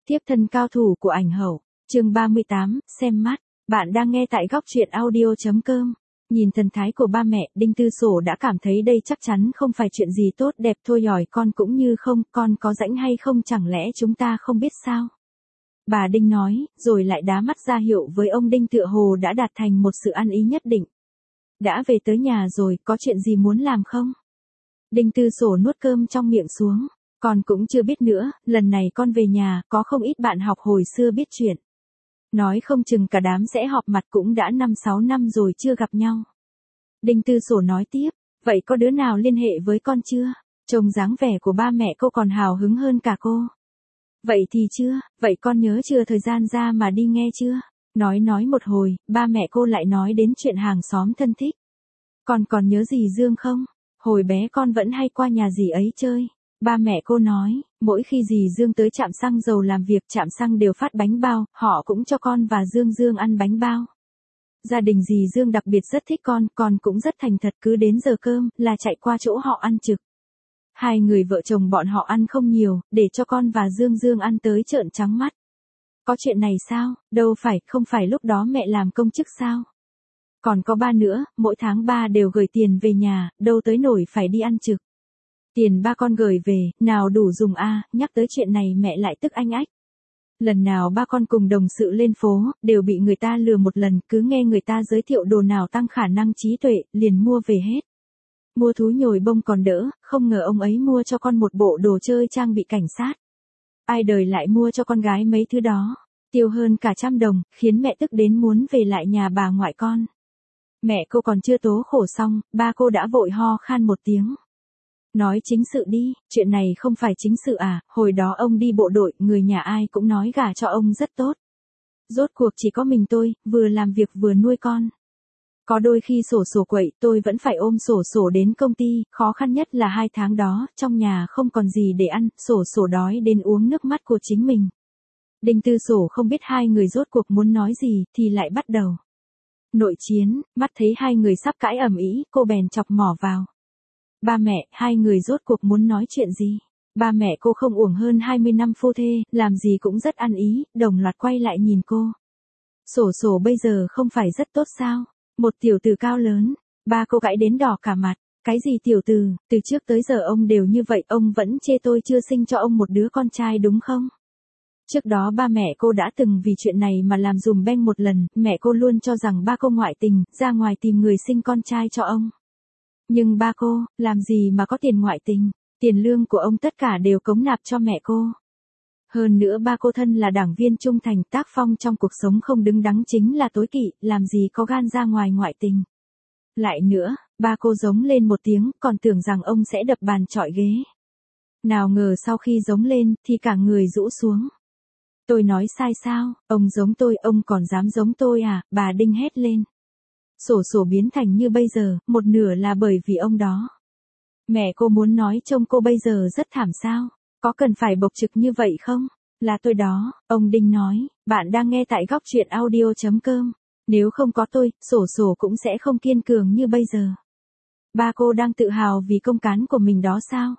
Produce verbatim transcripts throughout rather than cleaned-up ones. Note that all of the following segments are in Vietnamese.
Tiếp thân cao thủ của ảnh hậu, chương ba mươi tám, xem mắt. Bạn đang nghe tại góc truyện audio chấm com. Nhìn thần thái của ba mẹ, Đinh Tư Sổ đã cảm thấy đây chắc chắn không phải chuyện gì tốt đẹp thôi, hỏi con cũng như không, con có rảnh hay không, chẳng lẽ chúng ta không biết sao? Bà Đinh nói, rồi lại đá mắt ra hiệu với ông Đinh tựa hồ đã đạt thành một sự ăn ý nhất định. Đã về tới nhà rồi, có chuyện gì muốn làm không? Đinh Tư Sổ nuốt cơm trong miệng xuống. Con cũng chưa biết nữa, lần này con về nhà, có không ít bạn học hồi xưa biết chuyện. Nói không chừng cả đám sẽ họp mặt, cũng đã năm sáu năm rồi chưa gặp nhau. Đinh Tư Sổ nói tiếp, vậy có đứa nào liên hệ với con chưa? Trông dáng vẻ của ba mẹ cô còn hào hứng hơn cả cô. Vậy thì chưa, vậy con nhớ chưa thời gian ra mà đi nghe chưa? Nói nói một hồi, ba mẹ cô lại nói đến chuyện hàng xóm thân thích. Con còn nhớ dì Dương không? Hồi bé con vẫn hay qua nhà dì ấy chơi. Ba mẹ cô nói, mỗi khi dì Dương tới trạm xăng dầu làm việc, trạm xăng đều phát bánh bao, họ cũng cho con và Dương Dương ăn bánh bao. Gia đình dì Dương đặc biệt rất thích con, con cũng rất thành thật, cứ đến giờ cơm là chạy qua chỗ họ ăn trực. Hai người vợ chồng bọn họ ăn không nhiều, để cho con và Dương Dương ăn tới trợn trắng mắt. Có chuyện này sao? Đâu phải, không phải lúc đó mẹ làm công chức sao? Còn có ba nữa, mỗi tháng ba đều gửi tiền về nhà, đâu tới nổi phải đi ăn trực. Tiền ba con gửi về, nào đủ dùng a, à, nhắc tới chuyện này mẹ lại tức anh ách. Lần nào ba con cùng đồng sự lên phố, đều bị người ta lừa một lần, cứ nghe người ta giới thiệu đồ nào tăng khả năng trí tuệ, liền mua về hết. Mua thú nhồi bông còn đỡ, không ngờ ông ấy mua cho con một bộ đồ chơi trang bị cảnh sát. Ai đời lại mua cho con gái mấy thứ đó, tiêu hơn cả trăm đồng, khiến mẹ tức đến muốn về lại nhà bà ngoại con. Mẹ cô còn chưa tố khổ xong, ba cô đã vội ho khan một tiếng. Nói chính sự đi, chuyện này không phải chính sự à, hồi đó ông đi bộ đội, người nhà ai cũng nói gả cho ông rất tốt. Rốt cuộc chỉ có mình tôi, vừa làm việc vừa nuôi con. Có đôi khi sổ sổ quậy, tôi vẫn phải ôm sổ sổ đến công ty, khó khăn nhất là hai tháng đó, trong nhà không còn gì để ăn, sổ sổ đói đến uống nước mắt của chính mình. Đinh Tư Sổ không biết hai người rốt cuộc muốn nói gì, thì lại bắt đầu. Nội chiến, mắt thấy hai người sắp cãi ầm ĩ, cô bèn chọc mỏ vào. Ba mẹ, hai người rốt cuộc muốn nói chuyện gì? Ba mẹ cô không uổng hơn hai mươi năm phu thê, làm gì cũng rất ăn ý, đồng loạt quay lại nhìn cô. Sổ sổ bây giờ không phải rất tốt sao? Một tiểu tử cao lớn, ba cô gãi đến đỏ cả mặt. Cái gì tiểu tử, từ trước tới giờ ông đều như vậy, ông vẫn chê tôi chưa sinh cho ông một đứa con trai đúng không? Trước đó ba mẹ cô đã từng vì chuyện này mà làm dùm beng một lần, mẹ cô luôn cho rằng ba cô ngoại tình, ra ngoài tìm người sinh con trai cho ông. Nhưng ba cô, làm gì mà có tiền ngoại tình, tiền lương của ông tất cả đều cống nạp cho mẹ cô. Hơn nữa ba cô thân là đảng viên trung thành, tác phong trong cuộc sống không đứng đắn chính là tối kỵ, làm gì có gan ra ngoài ngoại tình. Lại nữa, ba cô giống lên một tiếng, còn tưởng rằng ông sẽ đập bàn chọi ghế. Nào ngờ sau khi giống lên, thì cả người rũ xuống. Tôi nói sai sao, ông giống tôi, ông còn dám giống tôi à, bà Đinh hét lên. Sổ sổ biến thành như bây giờ, một nửa là bởi vì ông đó. Mẹ cô muốn nói trông cô bây giờ rất thảm sao, có cần phải bộc trực như vậy không? Là tôi đó, ông Đinh nói, bạn đang nghe tại góc truyện audio chấm com. Nếu không có tôi, sổ sổ cũng sẽ không kiên cường như bây giờ. Ba cô đang tự hào vì công cán của mình đó sao?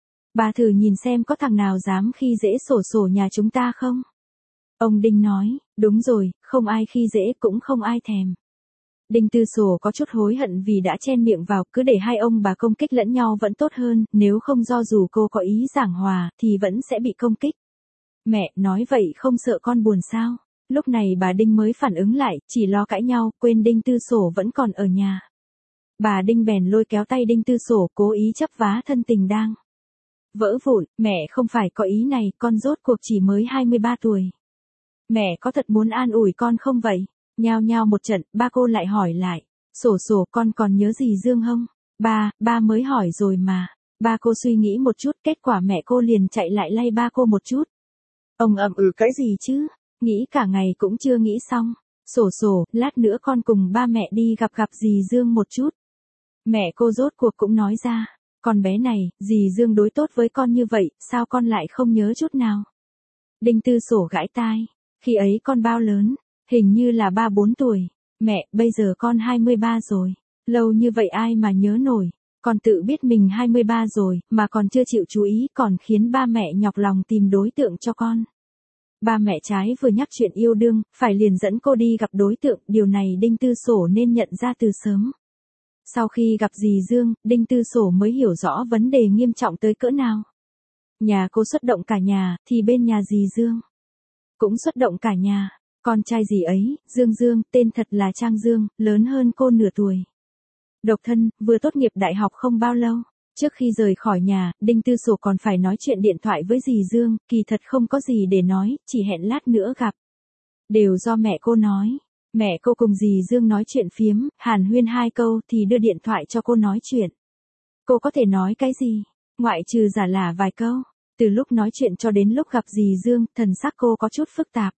Bà thử nhìn xem có thằng nào dám khi dễ sổ sổ nhà chúng ta không? Ông Đinh nói, đúng rồi, không ai khi dễ cũng không ai thèm. Đinh Tư Sổ có chút hối hận vì đã chen miệng vào, cứ để hai ông bà công kích lẫn nhau vẫn tốt hơn, nếu không do dù cô có ý giảng hòa, thì vẫn sẽ bị công kích. Mẹ, nói vậy không sợ con buồn sao? Lúc này bà Đinh mới phản ứng lại, chỉ lo cãi nhau, quên Đinh Tư Sổ vẫn còn ở nhà. Bà Đinh bèn lôi kéo tay Đinh Tư Sổ, cố ý chấp vá thân tình đang vỡ vụn, mẹ không phải có ý này, con rốt cuộc chỉ mới hai mươi ba tuổi. Mẹ có thật muốn an ủi con không vậy? Nhao nhao một trận, ba cô lại hỏi lại, sổ sổ con còn nhớ gì Dương không? Ba, ba mới hỏi rồi mà. Ba cô suy nghĩ một chút, kết quả mẹ cô liền chạy lại lay ba cô một chút. Ông ậm ừ cái gì chứ? Nghĩ cả ngày cũng chưa nghĩ xong. Sổ sổ, lát nữa con cùng ba mẹ đi gặp gặp dì Dương một chút. Mẹ cô rốt cuộc cũng nói ra, con bé này, dì Dương đối tốt với con như vậy, sao con lại không nhớ chút nào? Đinh Tư Sổ gãi tai, khi ấy con bao lớn? Hình như là ba bốn tuổi. Mẹ, bây giờ con hai mươi ba rồi. Lâu như vậy ai mà nhớ nổi. Con tự biết mình hai mươi ba rồi, mà còn chưa chịu chú ý, còn khiến ba mẹ nhọc lòng tìm đối tượng cho con. Ba mẹ trái vừa nhắc chuyện yêu đương, phải liền dẫn cô đi gặp đối tượng, điều này Đinh Tư Sổ nên nhận ra từ sớm. Sau khi gặp dì Dương, Đinh Tư Sổ mới hiểu rõ vấn đề nghiêm trọng tới cỡ nào. Nhà cô xuất động cả nhà, thì bên nhà dì Dương cũng xuất động cả nhà. Con trai dì ấy, Dương Dương, tên thật là Trang Dương, lớn hơn cô nửa tuổi. Độc thân, vừa tốt nghiệp đại học không bao lâu. Trước khi rời khỏi nhà, Đinh Tư Sổ còn phải nói chuyện điện thoại với dì Dương, kỳ thật không có gì để nói, chỉ hẹn lát nữa gặp. Đều do mẹ cô nói. Mẹ cô cùng dì Dương nói chuyện phiếm, hàn huyên hai câu thì đưa điện thoại cho cô nói chuyện. Cô có thể nói cái gì? Ngoại trừ giả lả vài câu. Từ lúc nói chuyện cho đến lúc gặp dì Dương, thần sắc cô có chút phức tạp.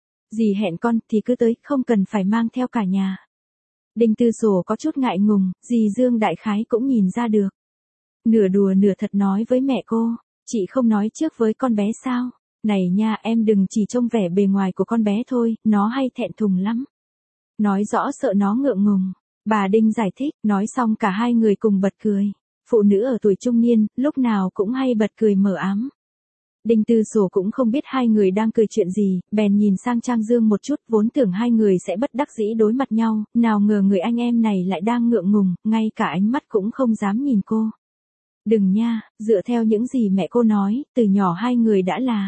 Dì hẹn con thì cứ tới, không cần phải mang theo cả nhà. Đinh Tư Sổ có chút ngại ngùng, dì Dương đại khái cũng nhìn ra được. Nửa đùa nửa thật nói với mẹ cô, chị không nói trước với con bé sao? Này nha, em đừng chỉ trông vẻ bề ngoài của con bé thôi, nó hay thẹn thùng lắm. Nói rõ sợ nó ngượng ngùng. Bà Đinh giải thích, nói xong cả hai người cùng bật cười. Phụ nữ ở tuổi trung niên, lúc nào cũng hay bật cười mờ ám. Đinh Tư Sổ cũng không biết hai người đang cười chuyện gì, bèn nhìn sang Trang Dương một chút, vốn tưởng hai người sẽ bất đắc dĩ đối mặt nhau, nào ngờ người anh em này lại đang ngượng ngùng, ngay cả ánh mắt cũng không dám nhìn cô. Đừng nha, dựa theo những gì mẹ cô nói, từ nhỏ hai người đã là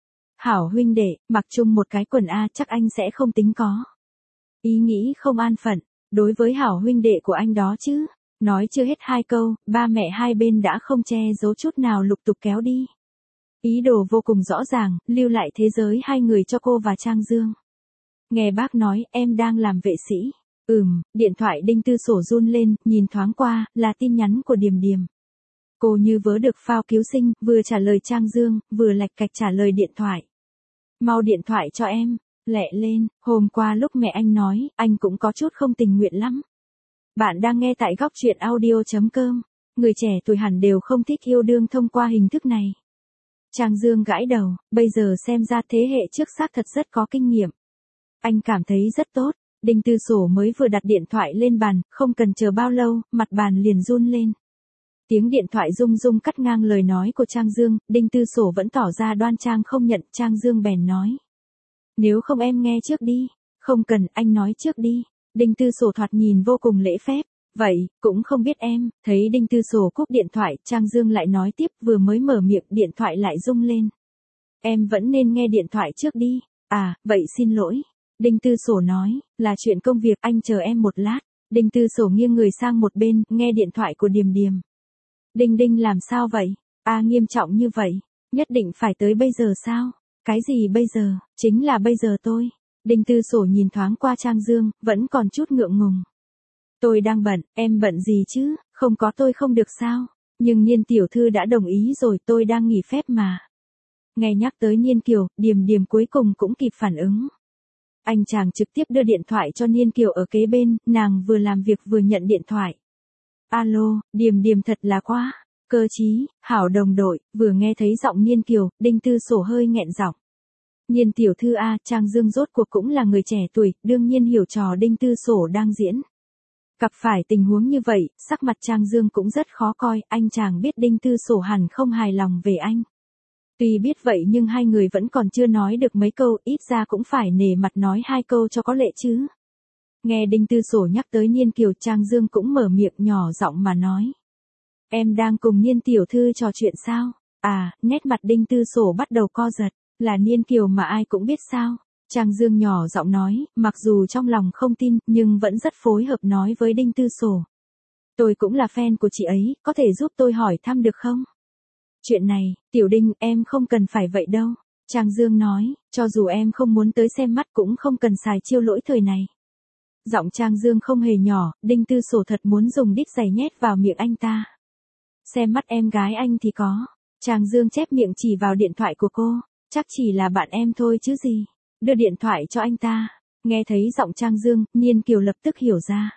hảo huynh đệ, mặc chung một cái quần A chắc anh sẽ không tính có ý nghĩ không an phận, đối với hảo huynh đệ của anh đó chứ. Nói chưa hết hai câu, ba mẹ hai bên đã không che giấu chút nào lục tục kéo đi. Ý đồ vô cùng rõ ràng, lưu lại thế giới hai người cho cô và Trang Dương. Nghe bác nói, em đang làm vệ sĩ. Ừm, điện thoại Đinh Tư Sổ run lên, nhìn thoáng qua, là tin nhắn của Điềm Điềm. Cô như vớ được phao cứu sinh, vừa trả lời Trang Dương, vừa lạch cạch trả lời điện thoại. Mau điện thoại cho em, lẹ lên, hôm qua lúc mẹ anh nói, anh cũng có chút không tình nguyện lắm. Bạn đang nghe tại góc truyện audio.com. Người trẻ tuổi hẳn đều không thích yêu đương thông qua hình thức này. Trang Dương gãi đầu, bây giờ xem ra thế hệ trước xác thật rất có kinh nghiệm. Anh cảm thấy rất tốt. Đinh Tư Sổ mới vừa đặt điện thoại lên bàn, không cần chờ bao lâu, mặt bàn liền run lên. Tiếng điện thoại rung rung cắt ngang lời nói của Trang Dương, Đinh Tư Sổ vẫn tỏ ra đoan trang không nhận, Trang Dương bèn nói. Nếu không em nghe trước đi. Không cần, anh nói trước đi. Đinh Tư Sổ thoạt nhìn vô cùng lễ phép. Vậy, cũng không biết em. Thấy Đinh Tư Sổ cúp điện thoại, Trang Dương lại nói tiếp, vừa mới mở miệng, điện thoại lại rung lên. Em vẫn nên nghe điện thoại trước đi. À, vậy xin lỗi. Đinh Tư Sổ nói, là chuyện công việc, anh chờ em một lát. Đinh Tư Sổ nghiêng người sang một bên, nghe điện thoại của Điềm Điềm. Đinh Đinh làm sao vậy? À, nghiêm trọng như vậy. Nhất định phải tới bây giờ sao? Cái gì bây giờ? Chính là bây giờ tôi. Đinh Tư Sổ nhìn thoáng qua Trang Dương, vẫn còn chút ngượng ngùng. Tôi đang bận, em bận gì chứ? Không có tôi không được sao? Nhưng Niên tiểu thư đã đồng ý rồi, tôi đang nghỉ phép mà. Nghe nhắc tới Niên Kiều, Điềm Điềm cuối cùng cũng kịp phản ứng. Anh chàng trực tiếp đưa điện thoại cho Niên Kiều ở kế bên, nàng vừa làm việc vừa nhận điện thoại. Alo, Điềm Điềm thật là quá cơ trí, hảo đồng đội. Vừa nghe thấy giọng Niên Kiều, Đinh Tư Sổ hơi nghẹn giọng. Niên tiểu thư a, Trang Dương rốt cuộc cũng là người trẻ tuổi, đương nhiên hiểu trò Đinh Tư Sổ đang diễn. Gặp phải tình huống như vậy, sắc mặt Trang Dương cũng rất khó coi, anh chàng biết Đinh Tư Sổ hẳn không hài lòng về anh. Tuy biết vậy nhưng hai người vẫn còn chưa nói được mấy câu, ít ra cũng phải nể mặt nói hai câu cho có lệ chứ. Nghe Đinh Tư Sổ nhắc tới Niên Kiều, Trang Dương cũng mở miệng nhỏ giọng mà nói. Em đang cùng Niên tiểu thư trò chuyện sao? À, nét mặt Đinh Tư Sổ bắt đầu co giật, là Niên Kiều mà ai cũng biết sao? Trang Dương nhỏ giọng nói, mặc dù trong lòng không tin, nhưng vẫn rất phối hợp nói với Đinh Tư Sổ. Tôi cũng là fan của chị ấy, có thể giúp tôi hỏi thăm được không? Chuyện này, Tiểu Đinh, em không cần phải vậy đâu. Trang Dương nói, cho dù em không muốn tới xem mắt cũng không cần xài chiêu lỗi thời này. Giọng Trang Dương không hề nhỏ, Đinh Tư Sổ thật muốn dùng đít giày nhét vào miệng anh ta. Xem mắt em gái anh thì có. Trang Dương chép miệng chỉ vào điện thoại của cô. Chắc chỉ là bạn em thôi chứ gì. Đưa điện thoại cho anh ta. Nghe thấy giọng Trang Dương, Niên Kiều lập tức hiểu ra.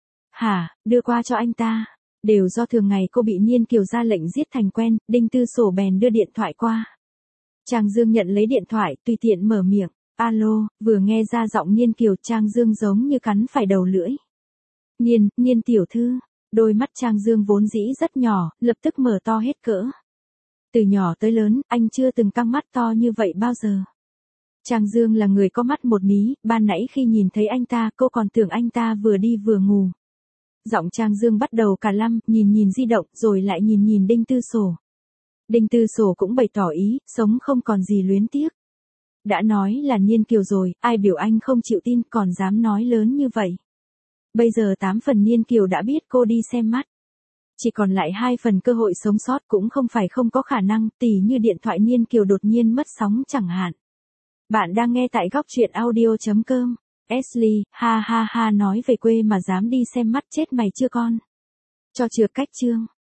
Hả, đưa qua cho anh ta. Đều do thường ngày cô bị Niên Kiều ra lệnh giết thành quen, Đinh Tư Sổ bèn đưa điện thoại qua. Trang Dương nhận lấy điện thoại, tùy tiện mở miệng. Alo, vừa nghe ra giọng Niên Kiều, Trang Dương giống như cắn phải đầu lưỡi. Niên, Niên tiểu thư. Đôi mắt Trang Dương vốn dĩ rất nhỏ, lập tức mở to hết cỡ. Từ nhỏ tới lớn, anh chưa từng căng mắt to như vậy bao giờ. Trang Dương là người có mắt một mí, ban nãy khi nhìn thấy anh ta, cô còn tưởng anh ta vừa đi vừa ngủ. Giọng Trang Dương bắt đầu cả lăm, nhìn nhìn di động, rồi lại nhìn nhìn Đinh Tư Sổ. Đinh Tư Sổ cũng bày tỏ ý, sống không còn gì luyến tiếc. Đã nói là Niên Kiều rồi, ai biểu anh không chịu tin, còn dám nói lớn như vậy. Bây giờ tám phần Niên Kiều đã biết cô đi xem mắt. Chỉ còn lại hai phần cơ hội sống sót cũng không phải không có khả năng, tỉ như điện thoại Niên Kiều đột nhiên mất sóng chẳng hạn. Bạn đang nghe tại góc truyện audio chấm com. Ashley, ha ha ha nói về quê mà dám đi xem mắt chết mày chưa con. Cho chừa cách chương.